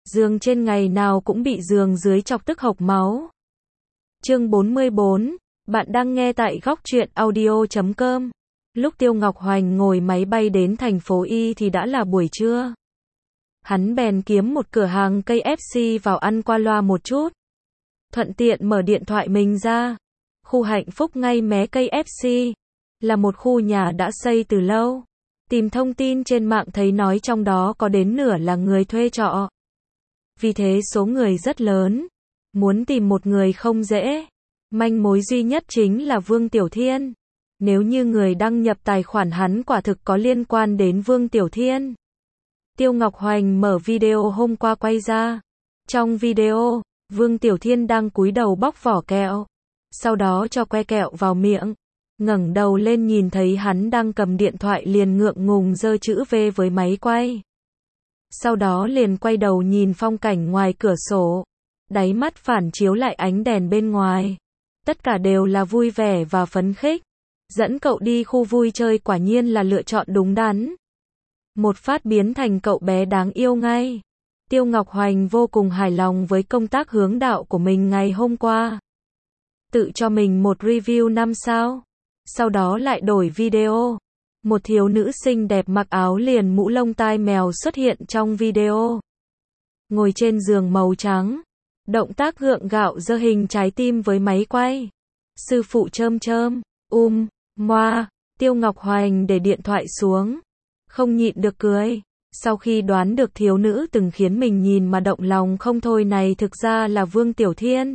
Giường trên ngày nào cũng bị giường dưới chọc tức hộc máu. Chương 44, bạn đang nghe tại góc truyện audio.com. Lúc Tiêu Ngọc Hoành ngồi máy bay đến thành phố Y thì đã là buổi trưa. Hắn bèn kiếm một cửa hàng KFC vào ăn qua loa một chút. Thuận tiện mở điện thoại mình ra. Khu Hạnh Phúc ngay mé KFC là một khu nhà đã xây từ lâu. Tìm thông tin trên mạng thấy nói trong đó có đến nửa là người thuê trọ. Vì thế số người rất lớn. Muốn tìm một người không dễ. Manh mối duy nhất chính là Vương Tiểu Thiên. Nếu như người đăng nhập tài khoản hắn quả thực có liên quan đến Vương Tiểu Thiên. Tiêu Ngọc Hoành mở video hôm qua quay ra. Trong video, Vương Tiểu Thiên đang cúi đầu bóc vỏ kẹo. Sau đó cho que kẹo vào miệng. Ngẩng đầu lên nhìn thấy hắn đang cầm điện thoại liền ngượng ngùng giơ chữ V với máy quay. Sau đó liền quay đầu nhìn phong cảnh ngoài cửa sổ. Đáy mắt phản chiếu lại ánh đèn bên ngoài. Tất cả đều là vui vẻ và phấn khích. Dẫn cậu đi khu vui chơi quả nhiên là lựa chọn đúng đắn. Một phát biến thành cậu bé đáng yêu ngay. Tiêu Ngọc Hoành vô cùng hài lòng với công tác hướng đạo của mình ngày hôm qua. Tự cho mình một review 5 sao. Sau đó lại đổi video. Một thiếu nữ xinh đẹp mặc áo liền mũ lông tai mèo xuất hiện trong video. Ngồi trên giường màu trắng. Động tác gượng gạo giơ hình trái tim với máy quay. Sư phụ chơm chơm, moa. Tiêu Ngọc Hoành để điện thoại xuống. Không nhịn được cười. Sau khi đoán được thiếu nữ từng khiến mình nhìn mà động lòng không thôi này thực ra là Vương Tiểu Thiên.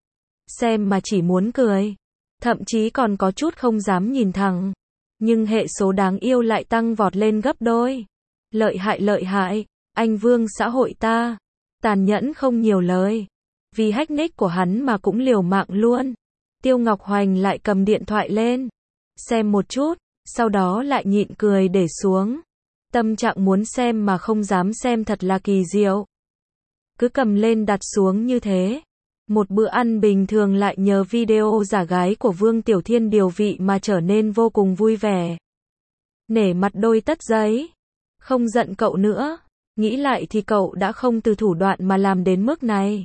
Xem mà chỉ muốn cười. Thậm chí còn có chút không dám nhìn thẳng. Nhưng hệ số đáng yêu lại tăng vọt lên gấp đôi. Lợi hại, anh Vương xã hội ta. Tàn nhẫn không nhiều lời. Vì hack nick của hắn mà cũng liều mạng luôn. Tiêu Ngọc Hoành lại cầm điện thoại lên. Xem một chút, sau đó lại nhịn cười để xuống. Tâm trạng muốn xem mà không dám xem thật là kỳ diệu. Cứ cầm lên đặt xuống như thế. Một bữa ăn bình thường lại nhờ video giả gái của Vương Tiểu Thiên điều vị mà trở nên vô cùng vui vẻ. Nể mặt đôi tất giấy. Không giận cậu nữa. Nghĩ lại thì cậu đã không từ thủ đoạn mà làm đến mức này.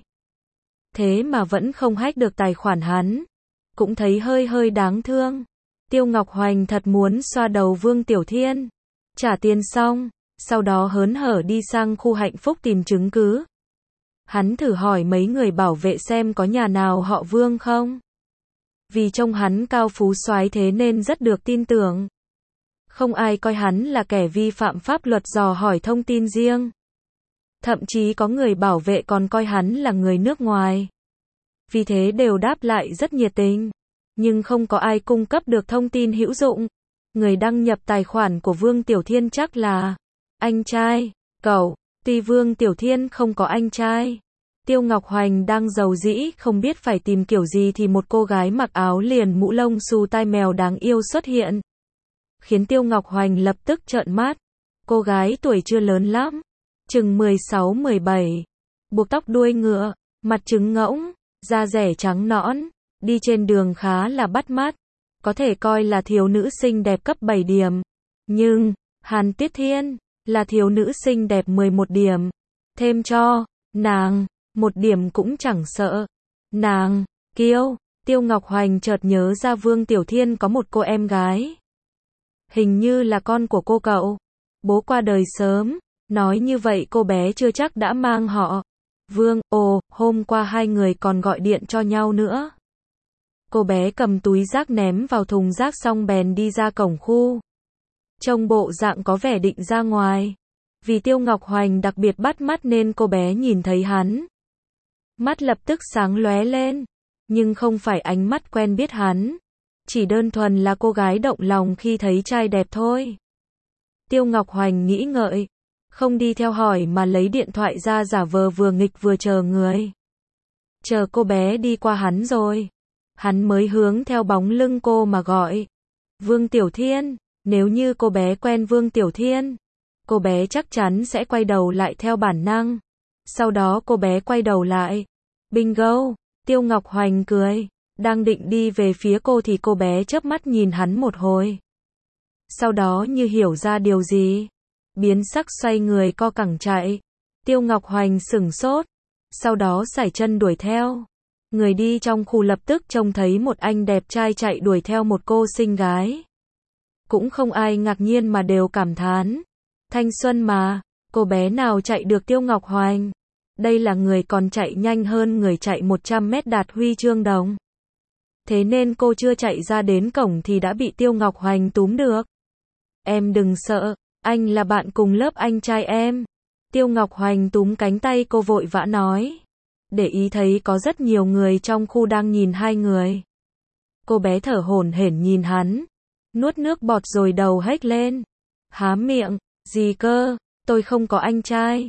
Thế mà vẫn không hack được tài khoản hắn. Cũng thấy hơi đáng thương. Tiêu Ngọc Hoành thật muốn xoa đầu Vương Tiểu Thiên. Trả tiền xong. Sau đó hớn hở đi sang khu Hạnh Phúc tìm chứng cứ. Hắn thử hỏi mấy người bảo vệ xem có nhà nào họ Vương không. Vì trông hắn cao phú soái thế nên rất được tin tưởng. Không ai coi hắn là kẻ vi phạm pháp luật dò hỏi thông tin riêng. Thậm chí có người bảo vệ còn coi hắn là người nước ngoài. Vì thế đều đáp lại rất nhiệt tình. Nhưng không có ai cung cấp được thông tin hữu dụng. Người đăng nhập tài khoản của Vương Tiểu Thiên chắc là anh trai, cậu. Tuy Vương Tiểu Thiên không có anh trai. Tiêu Ngọc Hoành đang giàu dĩ không biết phải tìm kiểu gì thì một cô gái mặc áo liền mũ lông xù tai mèo đáng yêu xuất hiện. Khiến Tiêu Ngọc Hoành lập tức trợn mắt. Cô gái tuổi chưa lớn lắm. Chừng 16-17. Buộc tóc đuôi ngựa. Mặt trứng ngỗng. Da dẻ trắng nõn. Đi trên đường khá là bắt mắt. Có thể coi là thiếu nữ xinh đẹp cấp 7 điểm. Nhưng, Hàn Tiết Thiên là thiếu nữ xinh đẹp 11 điểm. Thêm cho nàng 1 điểm cũng chẳng sợ. Nàng kiêu. Tiêu Ngọc Hoành chợt nhớ ra Vương Tiểu Thiên có một cô em gái. Hình như là con của cô cậu. Bố qua đời sớm. Nói như vậy cô bé chưa chắc đã mang họ Vương. Hôm qua hai người còn gọi điện cho nhau nữa. Cô bé cầm túi rác ném vào thùng rác xong bèn đi ra cổng khu. Trông bộ dạng có vẻ định ra ngoài. Vì Tiêu Ngọc Hoành đặc biệt bắt mắt nên cô bé nhìn thấy hắn. Mắt lập tức sáng lóe lên. Nhưng không phải ánh mắt quen biết hắn. Chỉ đơn thuần là cô gái động lòng khi thấy trai đẹp thôi. Tiêu Ngọc Hoành nghĩ ngợi. Không đi theo hỏi mà lấy điện thoại ra giả vờ vừa nghịch vừa chờ người. Chờ cô bé đi qua hắn rồi. Hắn mới hướng theo bóng lưng cô mà gọi. Vương Tiểu Thiên. Nếu như cô bé quen Vương Tiểu Thiên, cô bé chắc chắn sẽ quay đầu lại theo bản năng. Sau đó cô bé quay đầu lại. Bingo. Tiêu Ngọc Hoành cười. Đang định đi về phía cô thì cô bé chớp mắt nhìn hắn một hồi. Sau đó như hiểu ra điều gì. Biến sắc xoay người co cẳng chạy. Tiêu Ngọc Hoành sửng sốt, sau đó sải chân đuổi theo. Người đi trong khu lập tức trông thấy một anh đẹp trai chạy đuổi theo một cô xinh gái. Cũng không ai ngạc nhiên mà đều cảm thán. Thanh xuân mà, cô bé nào chạy được Tiêu Ngọc Hoành. Đây là người còn chạy nhanh hơn người chạy 100 mét đạt huy chương đồng. Thế nên cô chưa chạy ra đến cổng thì đã bị Tiêu Ngọc Hoành túm được. Em đừng sợ, anh là bạn cùng lớp anh trai em. Tiêu Ngọc Hoành túm cánh tay cô vội vã nói. Để ý thấy có rất nhiều người trong khu đang nhìn hai người. Cô bé thở hổn hển nhìn hắn, nuốt nước bọt rồi đầu hếch lên. Há miệng, gì cơ, tôi không có anh trai.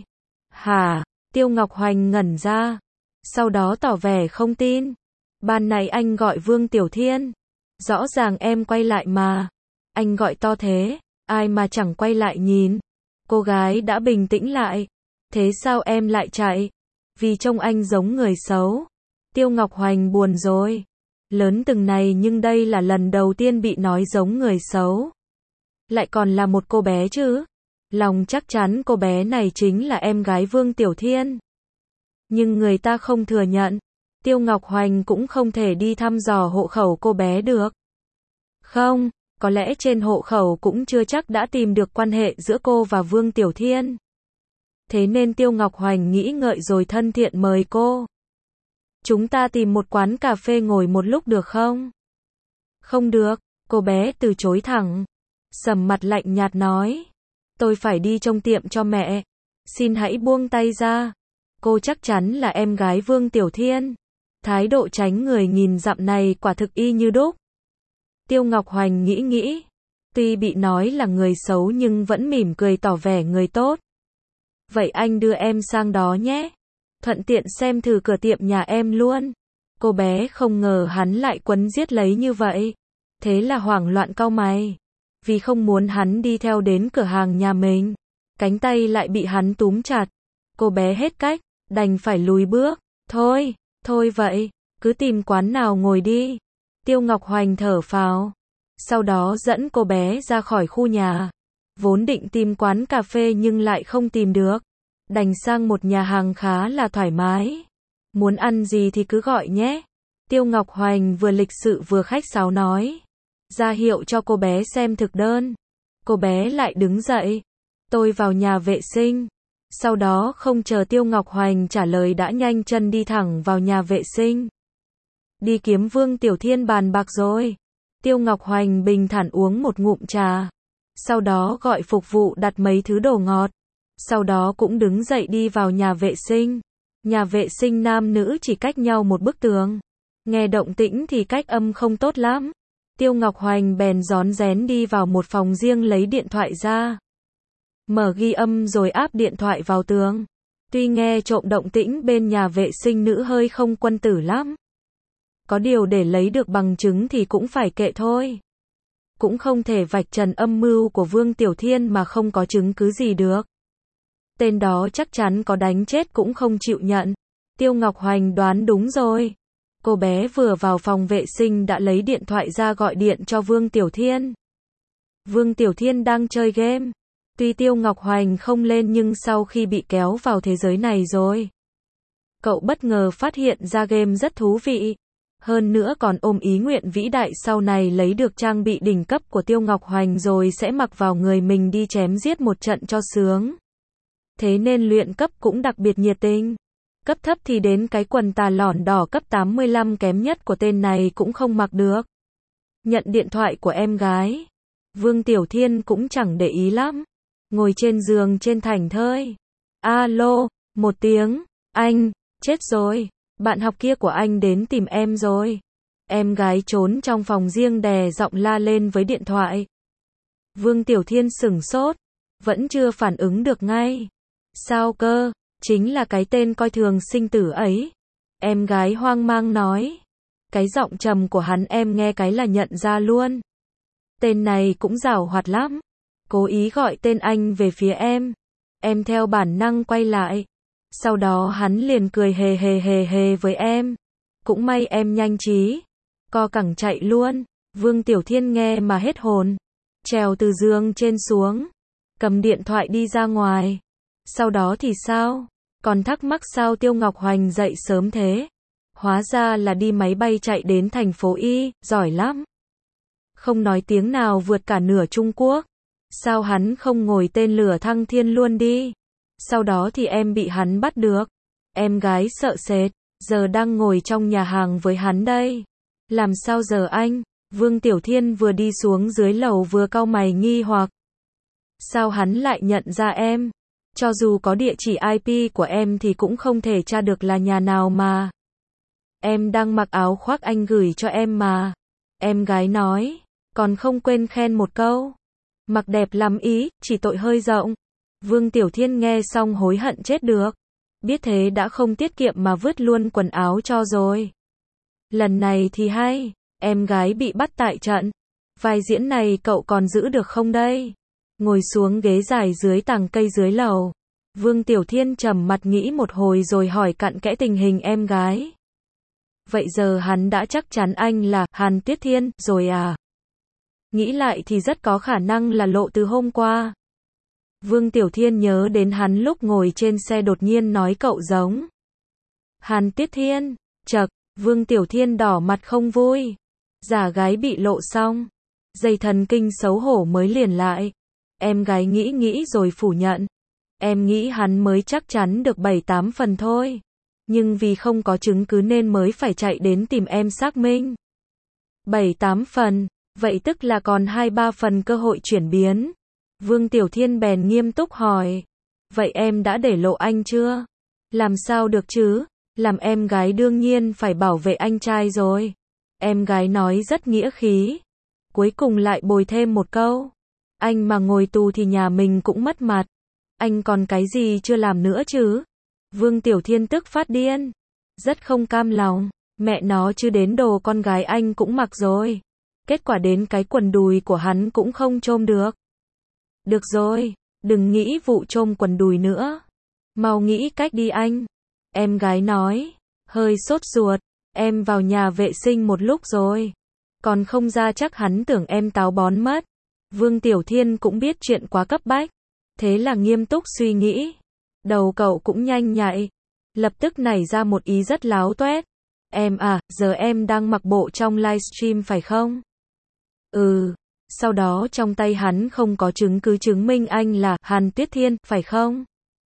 Hả? Tiêu Ngọc Hoành ngẩn ra, sau đó tỏ vẻ không tin. Ban nãy anh gọi Vương Tiểu Thiên, rõ ràng em quay lại mà. Anh gọi to thế, ai mà chẳng quay lại nhìn. Cô gái đã bình tĩnh lại. Thế sao em lại chạy? Vì trông anh giống người xấu. Tiêu Ngọc Hoành buồn rồi. Lớn từng này nhưng đây là lần đầu tiên bị nói giống người xấu. Lại còn là một cô bé chứ. Lòng chắc chắn cô bé này chính là em gái Vương Tiểu Thiên. Nhưng người ta không thừa nhận. Tiêu Ngọc Hoành cũng không thể đi thăm dò hộ khẩu cô bé được. Không, có lẽ trên hộ khẩu cũng chưa chắc đã tìm được quan hệ giữa cô và Vương Tiểu Thiên. Thế nên Tiêu Ngọc Hoành nghĩ ngợi rồi thân thiện mời cô. Chúng ta tìm một quán cà phê ngồi một lúc được không? Không được, cô bé từ chối thẳng. Sầm mặt lạnh nhạt nói. Tôi phải đi trông tiệm cho mẹ. Xin hãy buông tay ra. Cô chắc chắn là em gái Vương Tiểu Thiên. Thái độ tránh người nghìn dặm này quả thực y như đúc. Tiêu Ngọc Hoành nghĩ. Tuy bị nói là người xấu nhưng vẫn mỉm cười tỏ vẻ người tốt. Vậy anh đưa em sang đó nhé. Thuận tiện xem thử cửa tiệm nhà em luôn. Cô bé không ngờ hắn lại quấn giết lấy như vậy. Thế là hoảng loạn cau mày. Vì không muốn hắn đi theo đến cửa hàng nhà mình. Cánh tay lại bị hắn túm chặt. Cô bé hết cách, đành phải lùi bước. Thôi vậy, cứ tìm quán nào ngồi đi. Tiêu Ngọc Hoành thở phào. Sau đó dẫn cô bé ra khỏi khu nhà. Vốn định tìm quán cà phê nhưng lại không tìm được. Đành sang một nhà hàng khá là thoải mái. Muốn ăn gì thì cứ gọi nhé. Tiêu Ngọc Hoành vừa lịch sự vừa khách sáo nói. Ra hiệu cho cô bé xem thực đơn. Cô bé lại đứng dậy. Tôi vào nhà vệ sinh. Sau đó không chờ Tiêu Ngọc Hoành trả lời đã nhanh chân đi thẳng vào nhà vệ sinh. Đi kiếm Vương Tiểu Thiên bàn bạc rồi. Tiêu Ngọc Hoành bình thản uống một ngụm trà. Sau đó gọi phục vụ đặt mấy thứ đồ ngọt. Sau đó cũng đứng dậy đi vào nhà vệ sinh. Nhà vệ sinh nam nữ chỉ cách nhau một bức tường. Nghe động tĩnh thì cách âm không tốt lắm. Tiêu Ngọc Hoành bèn rón rén đi vào một phòng riêng lấy điện thoại ra. Mở ghi âm rồi áp điện thoại vào tường. Tuy nghe trộm động tĩnh bên nhà vệ sinh nữ hơi không quân tử lắm. Có điều để lấy được bằng chứng thì cũng phải kệ thôi. Cũng không thể vạch trần âm mưu của Vương Tiểu Thiên mà không có chứng cứ gì được. Tên đó chắc chắn có đánh chết cũng không chịu nhận. Tiêu Ngọc Hoành đoán đúng rồi. Cô bé vừa vào phòng vệ sinh đã lấy điện thoại ra gọi điện cho Vương Tiểu Thiên. Vương Tiểu Thiên đang chơi game. Tuy Tiêu Ngọc Hoành không lên nhưng sau khi bị kéo vào thế giới này rồi, cậu bất ngờ phát hiện ra game rất thú vị. Hơn nữa còn ôm ý nguyện vĩ đại sau này lấy được trang bị đỉnh cấp của Tiêu Ngọc Hoành rồi sẽ mặc vào người mình đi chém giết một trận cho sướng. Thế nên luyện cấp cũng đặc biệt nhiệt tình. Cấp thấp thì đến cái quần tà lỏn đỏ cấp 85 kém nhất của tên này cũng không mặc được. Nhận điện thoại của em gái. Vương Tiểu Thiên cũng chẳng để ý lắm. Ngồi trên giường trên thảnh thơi. Alo, một tiếng. Anh, chết rồi. Bạn học kia của anh đến tìm em rồi. Em gái trốn trong phòng riêng đè giọng la lên với điện thoại. Vương Tiểu Thiên sửng sốt. Vẫn chưa phản ứng được ngay. Sao cơ? Chính là cái tên coi thường sinh tử ấy. Em gái hoang mang nói. Cái giọng trầm của hắn em nghe cái là nhận ra luôn. Tên này cũng giảo hoạt lắm. Cố ý gọi tên anh về phía em. Em theo bản năng quay lại. Sau đó hắn liền cười hề với em. Cũng may em nhanh trí. Co cẳng chạy luôn. Vương Tiểu Thiên nghe mà hết hồn. Trèo từ giường trên xuống. Cầm điện thoại đi ra ngoài. Sau đó thì sao? Còn thắc mắc sao Tiêu Ngọc Hoành dậy sớm thế? Hóa ra là đi máy bay chạy đến thành phố Y, giỏi lắm. Không nói tiếng nào vượt cả nửa Trung Quốc. Sao hắn không ngồi tên lửa thăng thiên luôn đi? Sau đó thì em bị hắn bắt được. Em gái sợ sệt, giờ đang ngồi trong nhà hàng với hắn đây. Làm sao giờ anh? Vương Tiểu Thiên vừa đi xuống dưới lầu vừa cau mày nghi hoặc. Sao hắn lại nhận ra em? Cho dù có địa chỉ IP của em thì cũng không thể tra được là nhà nào mà. Em đang mặc áo khoác anh gửi cho em mà. Em gái nói, còn không quên khen một câu. Mặc đẹp lắm ý, chỉ tội hơi rộng. Vương Tiểu Thiên nghe xong hối hận chết được. Biết thế đã không tiết kiệm mà vứt luôn quần áo cho rồi. Lần này thì hay, em gái bị bắt tại trận. Vai diễn này cậu còn giữ được không đây? Ngồi xuống ghế dài dưới tàng cây dưới lầu. Vương Tiểu Thiên trầm mặt nghĩ một hồi rồi hỏi cặn kẽ tình hình em gái. Vậy giờ hắn đã chắc chắn anh là Hàn Tuyết Thiên rồi à? Nghĩ lại thì rất có khả năng là lộ từ hôm qua. Vương Tiểu Thiên nhớ đến hắn lúc ngồi trên xe đột nhiên nói cậu giống Hàn Tuyết Thiên. Chậc, Vương Tiểu Thiên đỏ mặt không vui. Giả gái bị lộ xong. Dây thần kinh xấu hổ mới liền lại. Em gái nghĩ rồi phủ nhận. Em nghĩ hắn mới chắc chắn được 7-8 phần thôi. Nhưng vì không có chứng cứ nên mới phải chạy đến tìm em xác minh. 7-8 phần, vậy tức là còn 2-3 phần cơ hội chuyển biến. Vương Tiểu Thiên bèn nghiêm túc hỏi. Vậy em đã để lộ anh chưa? Làm sao được chứ? Làm em gái đương nhiên phải bảo vệ anh trai rồi. Em gái nói rất nghĩa khí. Cuối cùng lại bồi thêm một câu. Anh mà ngồi tù thì nhà mình cũng mất mặt. Anh còn cái gì chưa làm nữa chứ? Vương Tiểu Thiên tức phát điên. Rất không cam lòng. Mẹ nó chứ đến đồ con gái anh cũng mặc rồi. Kết quả đến cái quần đùi của hắn cũng không chôm được. Được rồi, đừng nghĩ vụ chôm quần đùi nữa. Mau nghĩ cách đi anh. Em gái nói, hơi sốt ruột. Em vào nhà vệ sinh một lúc rồi. Còn không ra chắc hắn tưởng em táo bón mất. Vương Tiểu Thiên cũng biết chuyện quá cấp bách. Thế là nghiêm túc suy nghĩ. Đầu cậu cũng nhanh nhạy. Lập tức nảy ra một ý rất láo toét. Em à, giờ em đang mặc bộ trong livestream phải không? Ừ. Sau đó trong tay hắn không có chứng cứ chứng minh anh là Hàn Tuyết Thiên, phải không?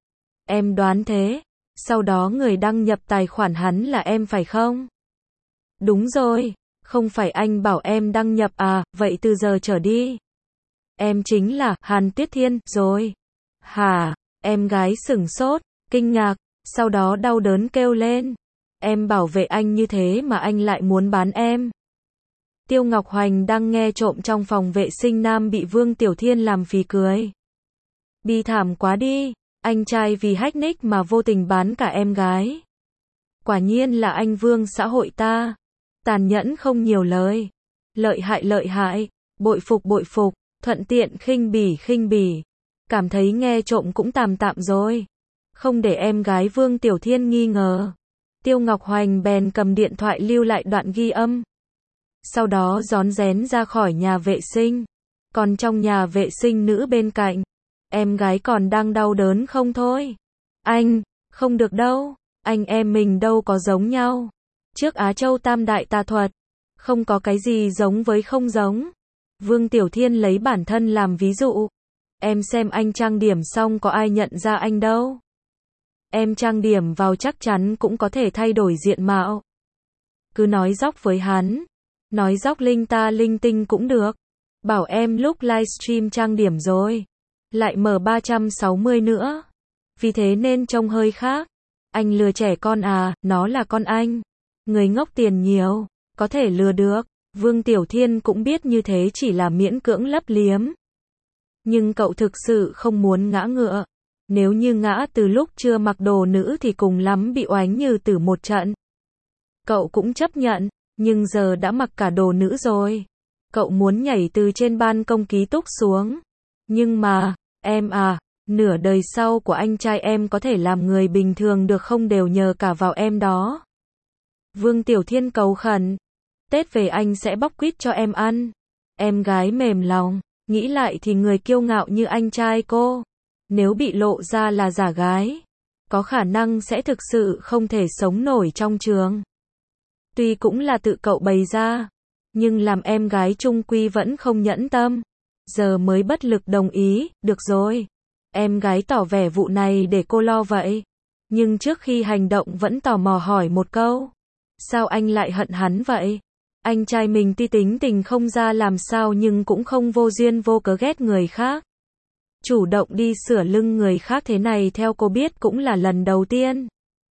Em đoán thế. Sau đó người đăng nhập tài khoản hắn là em phải không? Đúng rồi. Không phải anh bảo em đăng nhập à, vậy từ giờ trở đi. Em chính là Hàn Tuyết Thiên, rồi. Hả? Em gái sửng sốt, kinh ngạc, sau đó đau đớn kêu lên. Em bảo vệ anh như thế mà anh lại muốn bán em. Tiêu Ngọc Hoành đang nghe trộm trong phòng vệ sinh nam bị Vương Tiểu Thiên làm phì cười. Bi thảm quá đi, anh trai vì hack nick mà vô tình bán cả em gái. Quả nhiên là anh Vương xã hội ta. Tàn nhẫn không nhiều lời. Lợi hại, bội phục, thuận tiện khinh bỉ. Cảm thấy nghe trộm cũng tạm rồi. Không để em gái Vương Tiểu Thiên nghi ngờ. Tiêu Ngọc Hoành bèn cầm điện thoại lưu lại đoạn ghi âm. Sau đó rón rén ra khỏi nhà vệ sinh. Còn trong nhà vệ sinh nữ bên cạnh, em gái còn đang đau đớn không thôi. Anh, không được đâu, anh em mình đâu có giống nhau. Trước Á Châu Tam Đại Tà Thuật, không có cái gì giống với không giống. Vương Tiểu Thiên lấy bản thân làm ví dụ. Em xem anh trang điểm xong có ai nhận ra anh đâu. Em trang điểm vào chắc chắn cũng có thể thay đổi diện mạo. Cứ nói dóc với hắn. Nói dóc linh ta linh tinh cũng được. Bảo em lúc livestream trang điểm rồi. Lại mở 360 nữa. Vì thế nên trông hơi khác. Anh lừa trẻ con à, nó là con anh. Người ngốc tiền nhiều, có thể lừa được. Vương Tiểu Thiên cũng biết như thế chỉ là miễn cưỡng lấp liếm. Nhưng cậu thực sự không muốn ngã ngựa. Nếu như ngã từ lúc chưa mặc đồ nữ thì cùng lắm bị oánh như tử một trận. Cậu cũng chấp nhận, nhưng giờ đã mặc cả đồ nữ rồi. Cậu muốn nhảy từ trên ban công ký túc xuống. Nhưng mà, em à, nửa đời sau của anh trai em có thể làm người bình thường được không đều nhờ cả vào em đó. Vương Tiểu Thiên cầu khẩn. Tết về anh sẽ bóc quýt cho em ăn. Em gái mềm lòng, nghĩ lại thì người kiêu ngạo như anh trai cô. Nếu bị lộ ra là giả gái, có khả năng sẽ thực sự không thể sống nổi trong trường. Tuy cũng là tự cậu bày ra, nhưng làm em gái chung quy vẫn không nhẫn tâm. Giờ mới bất lực đồng ý, được rồi. Em gái tỏ vẻ vụ này để cô lo vậy. Nhưng trước khi hành động vẫn tò mò hỏi một câu. Sao anh lại hận hắn vậy? Anh trai mình tuy tính tình không ra làm sao nhưng cũng không vô duyên vô cớ ghét người khác. Chủ động đi sửa lưng người khác thế này theo cô biết cũng là lần đầu tiên.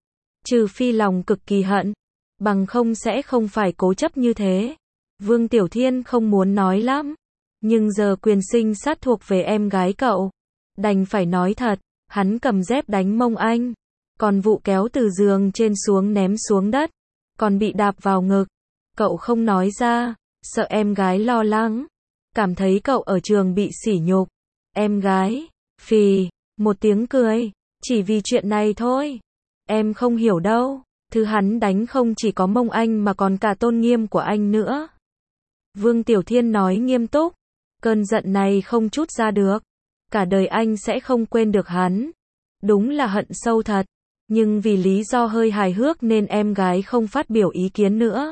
Trừ phi lòng cực kỳ hận, bằng không sẽ không phải cố chấp như thế. Vương Tiểu Thiên không muốn nói lắm, nhưng giờ quyền sinh sát thuộc về em gái cậu. Đành phải nói thật, hắn cầm dép đánh mông anh, còn vụ kéo từ giường trên xuống ném xuống đất, còn bị đạp vào ngực. Cậu không nói ra, sợ em gái lo lắng, cảm thấy cậu ở trường bị sỉ nhục. Em gái, phì, một tiếng cười, chỉ vì chuyện này thôi. Em không hiểu đâu, thứ hắn đánh không chỉ có mông anh mà còn cả tôn nghiêm của anh nữa. Vương Tiểu Thiên nói nghiêm túc, cơn giận này không trút ra được, cả đời anh sẽ không quên được hắn. Đúng là hận sâu thật, nhưng vì lý do hơi hài hước nên em gái không phát biểu ý kiến nữa.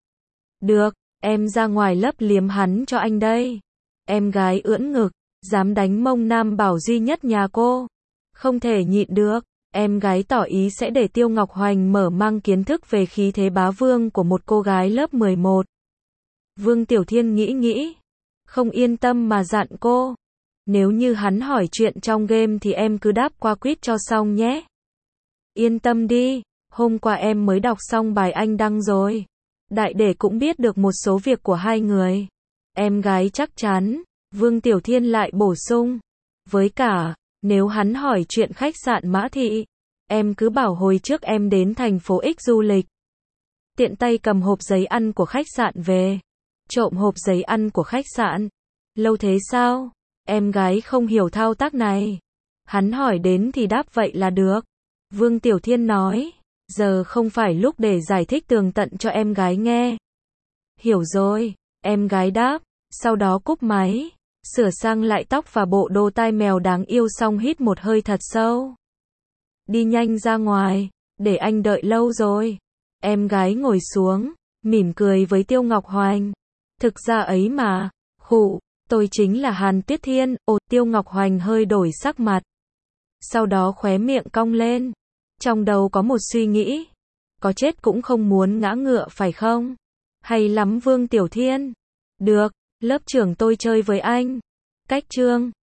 Được, em ra ngoài lấp liếm hắn cho anh đây. Em gái ưỡn ngực, dám đánh mông nam bảo duy nhất nhà cô. Không thể nhịn được, em gái tỏ ý sẽ để Tiêu Ngọc Hoành mở mang kiến thức về khí thế bá vương của một cô gái lớp 11. Vương Tiểu Thiên nghĩ, không yên tâm mà dặn cô. Nếu như hắn hỏi chuyện trong game thì em cứ đáp qua quýt cho xong nhé. Yên tâm đi, hôm qua em mới đọc xong bài anh đăng rồi. Đại để cũng biết được một số việc của hai người. Em gái chắc chắn, Vương Tiểu Thiên lại bổ sung. Với cả, nếu hắn hỏi chuyện khách sạn Mã Thị, em cứ bảo hồi trước em đến thành phố X du lịch. Tiện tay cầm hộp giấy ăn của khách sạn về. Trộm hộp giấy ăn của khách sạn. Lâu thế sao? Em gái không hiểu thao tác này. Hắn hỏi đến thì đáp vậy là được. Vương Tiểu Thiên nói, giờ không phải lúc để giải thích tường tận cho em gái nghe. Hiểu rồi, em gái đáp, sau đó cúp máy, sửa sang lại tóc và bộ đồ tai mèo đáng yêu xong hít một hơi thật sâu. Đi nhanh ra ngoài, để anh đợi lâu rồi. Em gái ngồi xuống, mỉm cười với Tiêu Ngọc Hoành. Thực ra ấy mà, khụ, tôi chính là Hàn Tuyết Thiên. Ồ, Tiêu Ngọc Hoành hơi đổi sắc mặt. Sau đó khóe miệng cong lên. Trong đầu có một suy nghĩ. Có chết cũng không muốn ngã ngựa phải không? Hay lắm Vương Tiểu Thiên. Được, lớp trưởng tôi chơi với anh. Cách chương